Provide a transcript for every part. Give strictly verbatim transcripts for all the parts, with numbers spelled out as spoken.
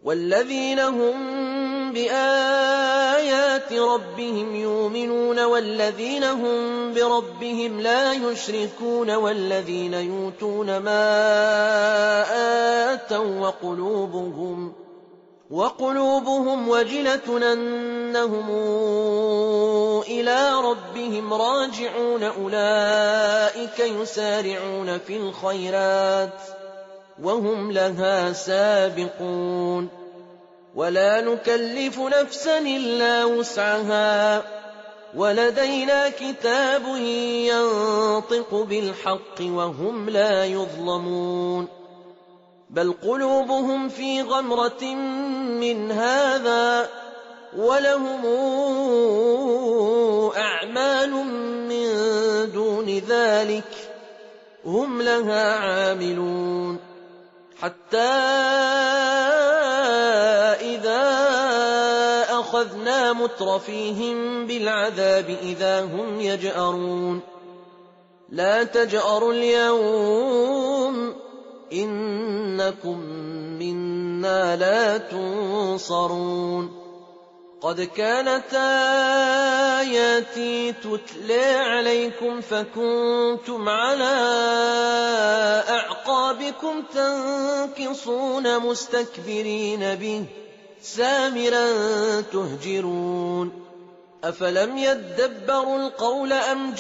والذين هم بآيات ربهم يؤمنون والذين هم بربهم لا يشركون والذين يؤتون ما آتوا وقلوبهم وقلوبهم وجلة أنهم إلى ربهم راجعون أولئك يسارعون في الخيرات وهم لها سابقون ولا نكلف نفسا إلا وسعها ولدينا كتاب ينطق بالحق وهم لا يظلمون بل قلوبهم في غمرة من هذا ولهم أعمال من دون ذلك هم لها عاملون حتى إذا أخذنا مترفيهم بالعذاب إذا هم يجأرون لا تجأروا اليوم إنكم منا لا تنصرون قد كانت آياتي تتلى عليكم فكنتم على أعقابكم تنكصون مستكبرين به سامرا تهجرون أفلم يدبروا القول أم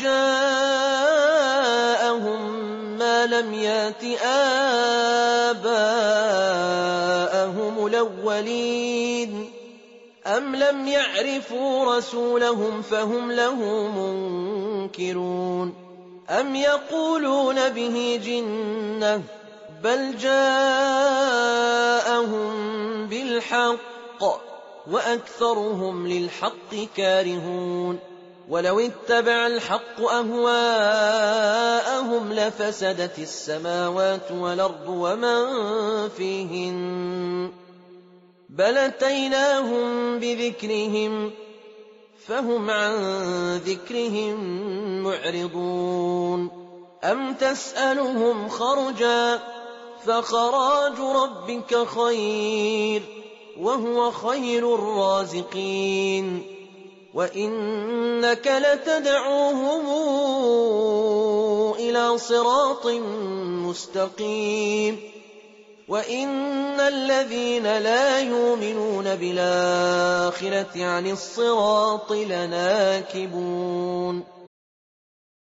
جاءهم ما لم يات آباءهم الأولين أم لم يعرفوا رسولهم فهم له منكرون أم يقولون به جنة بل جاءهم بالحق وأكثرهم للحق كارهون ولو اتبع الحق أهواءهم لفسدت السماوات والأرض ومن فيهن بل أتيناهم بذكرهم فهم عن ذكرهم معرضون أم تسألهم خرجا فخراج ربك خير وهو خير الرازقين وإنك لتدعوهم إلى صراط مستقيم وإن الذين لا يؤمنون بالآخرة عن الصراط لناكبون